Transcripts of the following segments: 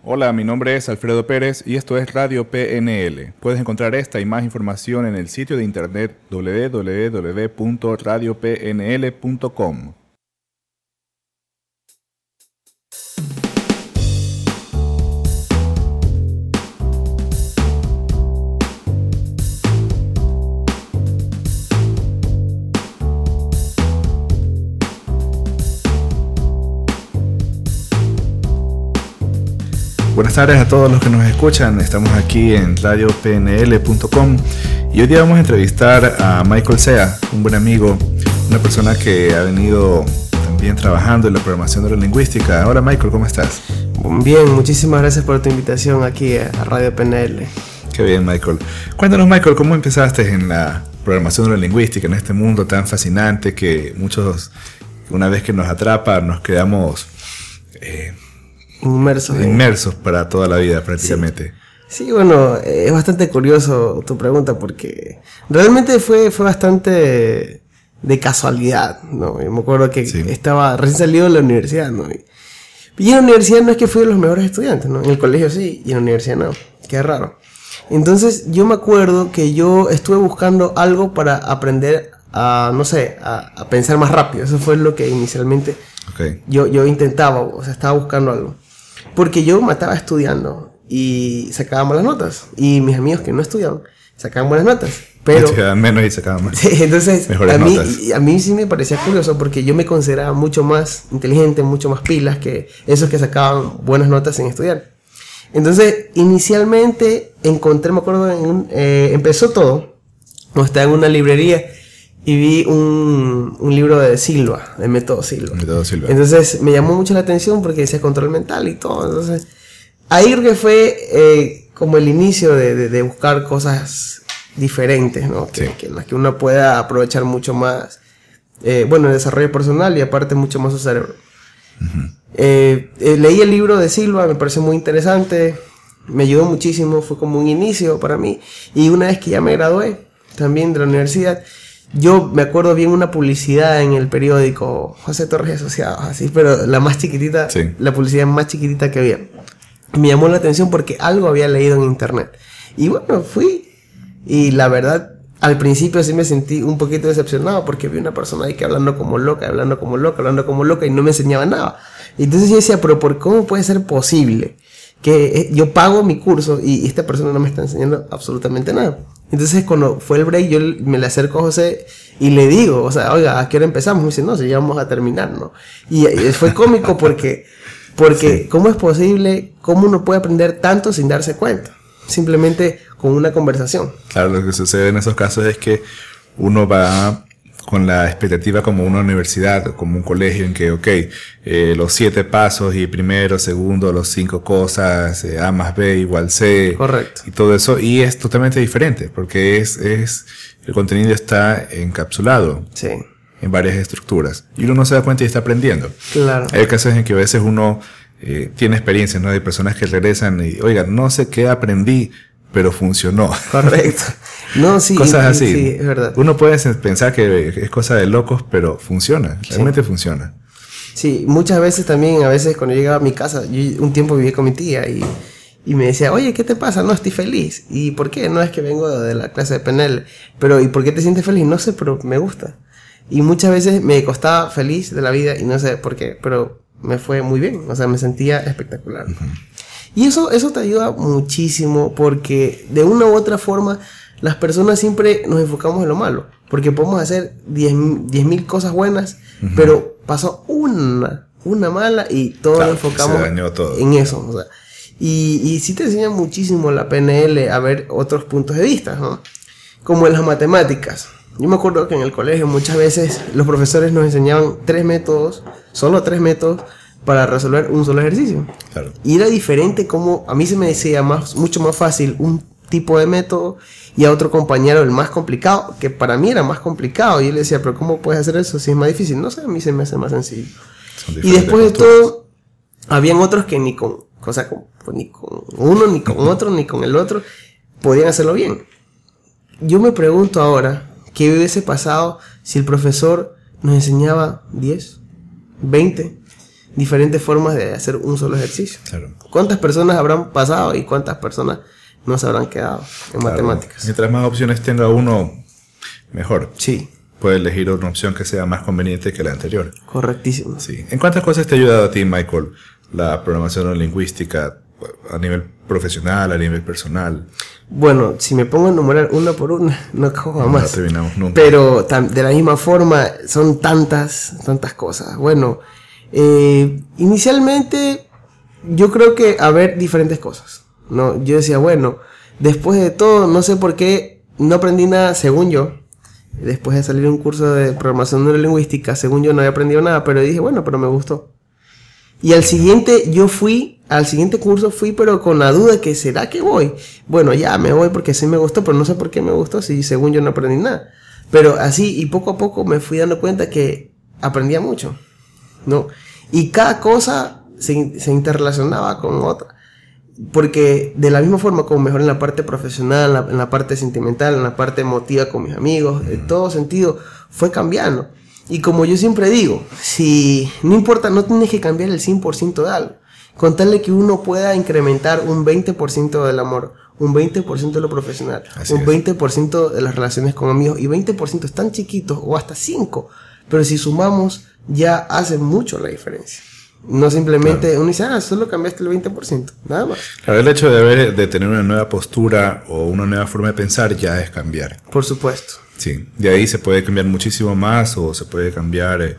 Hola, mi nombre es Alfredo Pérez y esto es Radio PNL. Puedes encontrar esta y más información en el sitio de internet www.radiopnl.com. Buenas tardes a todos los que nos escuchan. Estamos aquí en radiopnl.com y hoy día vamos a entrevistar a Michael Sea, un buen amigo, una persona que ha venido también trabajando en la programación neurolingüística. Hola Michael, ¿cómo estás? Bien, muchísimas gracias por tu invitación aquí a Radio PNL. Qué bien, Michael. Cuéntanos, Michael, ¿cómo empezaste en la programación neurolingüística, en este mundo tan fascinante que muchos, una vez que nos atrapa, nos quedamos inmersos para toda la vida prácticamente? Sí, bueno, es bastante curioso tu pregunta porque realmente fue bastante de casualidad, ¿no? Yo me acuerdo que estaba recién salido de la universidad, ¿no? Y en la universidad no es que fui de los mejores estudiantes, ¿no? En el colegio sí, y en la universidad no, qué raro. Entonces yo me acuerdo que yo estuve buscando algo para aprender a, no sé, a pensar más rápido. Eso fue lo que inicialmente yo intentaba, o sea, estaba buscando algo. Porque yo me estaba estudiando y sacaba malas notas. Y mis amigos que no estudiaban sacaban buenas notas. Pero sacaban menos y sacaban más. Sí, entonces notas. A mí sí me parecía curioso porque yo me consideraba mucho más inteligente, mucho más pilas que esos que sacaban buenas notas sin estudiar. Entonces, inicialmente encontré, me acuerdo, empezó todo. Estaba en una librería y vi un libro de Silva, de Método Silva. Entonces me llamó mucho la atención porque decía control mental y todo. Entonces ahí creo que fue como el inicio de buscar cosas diferentes, ¿no? Que en las que uno pueda aprovechar mucho más, el desarrollo personal y aparte mucho más su cerebro. Uh-huh. Leí el libro de Silva, me pareció muy interesante, me ayudó muchísimo, fue como un inicio para mí. Y una vez que ya me gradué también de la universidad, yo me acuerdo bien una publicidad en el periódico José Torres Asociados, así, pero la más chiquitita, la publicidad más chiquitita que había. Me llamó la atención porque algo había leído en internet. Y bueno, fui. Y la verdad, al principio sí me sentí un poquito decepcionado porque vi una persona ahí que hablando como loca y no me enseñaba nada. Y entonces yo decía, pero ¿cómo puede ser posible que yo pago mi curso y esta persona no me está enseñando absolutamente nada? Entonces cuando fue el break yo me le acerco a José y le digo, o sea, oiga, ¿a qué hora empezamos? Me dice, no, si ya vamos a terminar, ¿no? Y fue cómico porque ¿cómo es posible, cómo uno puede aprender tanto sin darse cuenta? Simplemente con una conversación. Claro, lo que sucede en esos casos es que uno va con la expectativa como una universidad, como un colegio en que, los 7 pasos y primero, segundo, los 5 cosas, A más B igual C. Correcto. Y todo eso, y es totalmente diferente, porque el contenido está encapsulado. Sí. En varias estructuras. Y uno no se da cuenta y está aprendiendo. Claro. Hay casos en que a veces uno tiene experiencias, ¿no? Hay personas que regresan y, oiga, no sé qué aprendí, pero funcionó. Correcto. No, sí. Cosas así. Sí, es verdad. Uno puede pensar que es cosa de locos, pero funciona. Realmente funciona. Sí, muchas veces también, a veces cuando llegaba a mi casa, yo un tiempo viví con mi tía y me decía, oye, ¿qué te pasa? No, estoy feliz. ¿Y por qué? No, es que vengo de la clase de PNL. Pero, ¿y por qué te sientes feliz? No sé, pero me gusta. Y muchas veces me costaba feliz de la vida y no sé por qué, pero me fue muy bien, o sea, me sentía espectacular. Uh-huh. Y eso te ayuda muchísimo porque de una u otra forma las personas siempre nos enfocamos en lo malo, porque podemos hacer 10,000 cosas buenas, uh-huh, pero pasó una mala y todos nos enfocamos en eso, o sea, y sí te enseña muchísimo la PNL a ver otros puntos de vista, ¿no? Como en las matemáticas. Yo me acuerdo que en el colegio muchas veces los profesores nos enseñaban 3 métodos, solo 3 métodos, para resolver un solo ejercicio. Claro. Y era diferente como a mí se me decía mucho más fácil un tipo de método y a otro compañero el más complicado, que para mí era más complicado. Y yo le decía, pero ¿cómo puedes hacer eso si es más difícil? No sé, a mí se me hace más sencillo. Y después de todo, habían otros que ni con uno, ni con otro, ni con el otro, podían hacerlo bien. Yo me pregunto ahora, ¿qué hubiese pasado si el profesor nos enseñaba 10, 20 diferentes formas de hacer un solo ejercicio. Claro. ¿Cuántas personas habrán pasado y cuántas personas no se habrán quedado en matemáticas? Mientras más opciones tenga uno, mejor. Sí. Puede elegir una opción que sea más conveniente que la anterior. Correctísimo. Sí. ¿En cuántas cosas te ha ayudado a ti, Michael, la programación neurolingüística a nivel profesional, a nivel personal? Bueno, si me pongo a enumerar una por una, no cojo jamás. No terminamos nunca. Pero de la misma forma, son tantas cosas. Bueno, inicialmente yo creo que haber diferentes cosas, ¿no? Yo decía, bueno, después de todo, no sé por qué no aprendí nada, según yo. Después de salir un curso de programación neurolingüística, según yo no había aprendido nada, pero dije, bueno, pero me gustó. Y al siguiente curso fui, pero con la duda que ¿será que voy? Bueno, ya me voy porque sí me gustó, pero no sé por qué me gustó, si según yo no aprendí nada. Pero así, y poco a poco me fui dando cuenta que aprendía mucho, ¿no? Y cada cosa se interrelacionaba con otra. Porque de la misma forma como mejor en la parte profesional, en la parte sentimental, en la parte emotiva con mis amigos, en todo sentido fue cambiando. Y como yo siempre digo, si no importa, no tienes que cambiar el 100% de algo. Contarle que uno pueda incrementar un 20% del amor, un 20% de lo profesional, Así un es. 20% de las relaciones con amigos, y 20% están chiquitos o hasta 5%. Pero si sumamos, ya hace mucho la diferencia. No simplemente uno dice, solo cambiaste el 20%, nada más. Claro, el hecho de tener una nueva postura o una nueva forma de pensar ya es cambiar. Por supuesto. Sí, de ahí se puede cambiar muchísimo más o se puede cambiar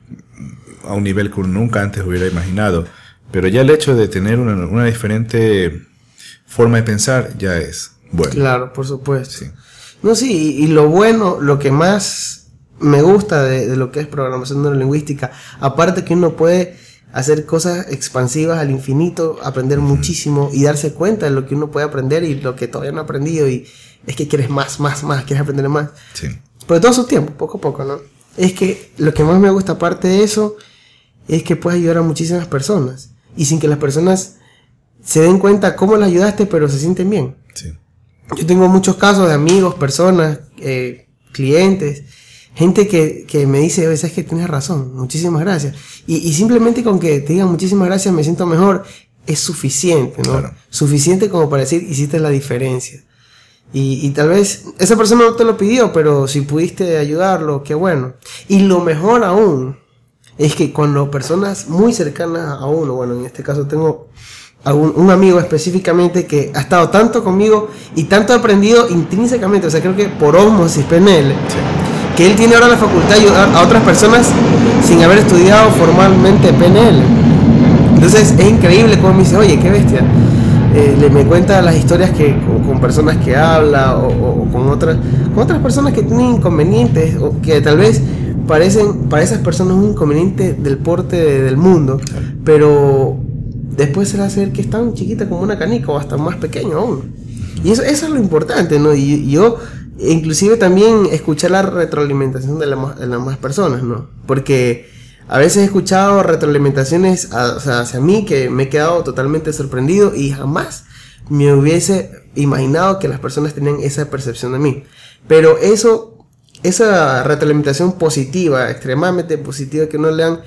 a un nivel que uno nunca antes hubiera imaginado. Pero ya el hecho de tener una diferente forma de pensar ya es bueno. Claro, por supuesto. Sí. No, sí, y lo bueno, lo que más me gusta de lo que es programación neurolingüística, aparte que uno puede hacer cosas expansivas al infinito, aprender muchísimo y darse cuenta de lo que uno puede aprender y lo que todavía no ha aprendido, y es que quieres más, quieres aprender más. Sí. Pero todo su tiempo, poco a poco, ¿no? Es que lo que más me gusta aparte de eso es que puedes ayudar a muchísimas personas y sin que las personas se den cuenta cómo las ayudaste, pero se sienten bien. Sí. Yo tengo muchos casos de amigos, personas, clientes, gente que me dice, oye, sabes que tienes razón, muchísimas gracias. Y simplemente con que te digan muchísimas gracias me siento mejor, es suficiente, ¿no? Claro. Suficiente como para decir, hiciste la diferencia. Y tal vez esa persona no te lo pidió, pero si pudiste ayudarlo, qué bueno. Y lo mejor aún es que cuando personas muy cercanas a uno, bueno, en este caso tengo un amigo específicamente que ha estado tanto conmigo y tanto ha aprendido intrínsecamente, o sea, creo que por osmosis PNL, Sí. que él tiene ahora la facultad de ayudar a otras personas sin haber estudiado formalmente PNL. Entonces es increíble cómo me dice, oye, qué bestia. Me cuenta las historias que con personas que habla o con otras personas que tienen inconvenientes o que tal vez parecen para esas personas un inconveniente del porte del mundo, pero después se le hace ver que es tan chiquita como una canica o hasta más pequeño aún. Y eso es lo importante, ¿no? Y yo inclusive también escuchar la retroalimentación de las demás personas, ¿no? Porque a veces he escuchado retroalimentaciones hacia mí que me he quedado totalmente sorprendido y jamás me hubiese imaginado que las personas tenían esa percepción de mí. Pero esa retroalimentación positiva, extremadamente positiva que uno le dan,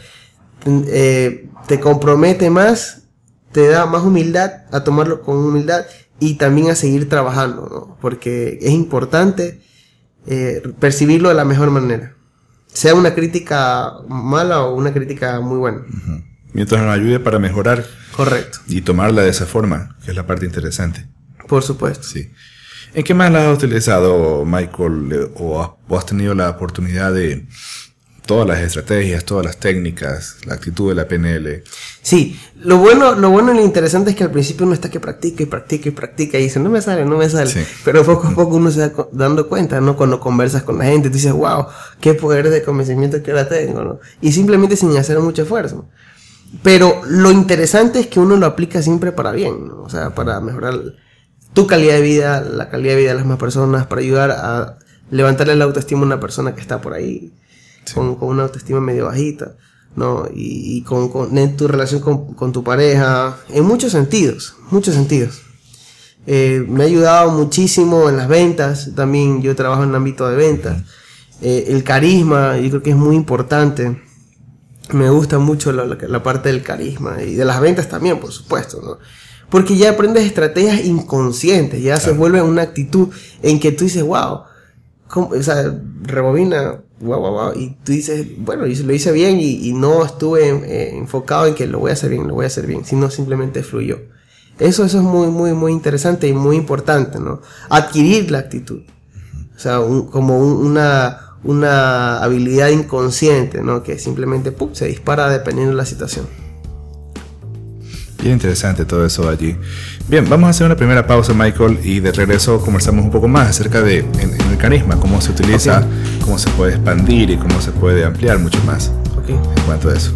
te compromete más, te da más humildad a tomarlo con humildad y también a seguir trabajando, ¿no? Porque es importante percibirlo de la mejor manera. Sea una crítica mala o una crítica muy buena. Uh-huh. Mientras nos ayude para mejorar. Correcto. Y tomarla de esa forma, que es la parte interesante. Por supuesto. Sí. ¿En qué más la has utilizado, Michael? ¿O has tenido la oportunidad de todas las estrategias, todas las técnicas, la actitud de la PNL? Sí, lo bueno y lo interesante es que al principio uno está que practica y dice, no me sale, sí. Pero poco a poco uno se va dando cuenta, ¿no? Cuando conversas con la gente, tú dices, wow, qué poder de convencimiento que ahora tengo, ¿no? Y simplemente sin hacer mucho esfuerzo. Pero lo interesante es que uno lo aplica siempre para bien, ¿no? O sea, para mejorar tu calidad de vida, la calidad de vida de las demás personas, para ayudar a levantarle la autoestima a una persona que está por ahí, sí, con una autoestima medio bajita, ¿no? Y en tu relación con tu pareja, en muchos sentidos. Me ha ayudado muchísimo en las ventas, también yo trabajo en el ámbito de ventas. El carisma, yo creo que es muy importante. Me gusta mucho la parte del carisma y de las ventas también, por supuesto, ¿no? Porque ya aprendes estrategias inconscientes, ya se vuelve una actitud en que tú dices, wow, o sea, rebobina, wow, y tú dices, bueno, lo hice bien y no estuve enfocado en que lo voy a hacer bien, sino simplemente fluyó. Eso es muy, muy, muy interesante y muy importante, ¿no? Adquirir la actitud, o sea, como una habilidad inconsciente, ¿no? Que simplemente se dispara dependiendo de la situación. Bien interesante todo eso allí. Bien, vamos a hacer una primera pausa, Michael, y de regreso conversamos un poco más acerca de el carisma, cómo se utiliza, cómo se puede expandir y cómo se puede ampliar mucho más en cuanto a eso.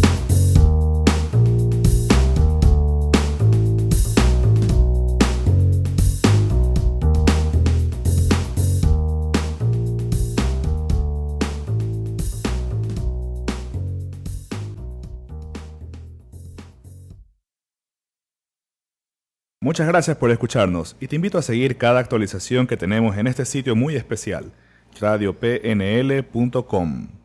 Muchas gracias por escucharnos y te invito a seguir cada actualización que tenemos en este sitio muy especial, radiopnl.com.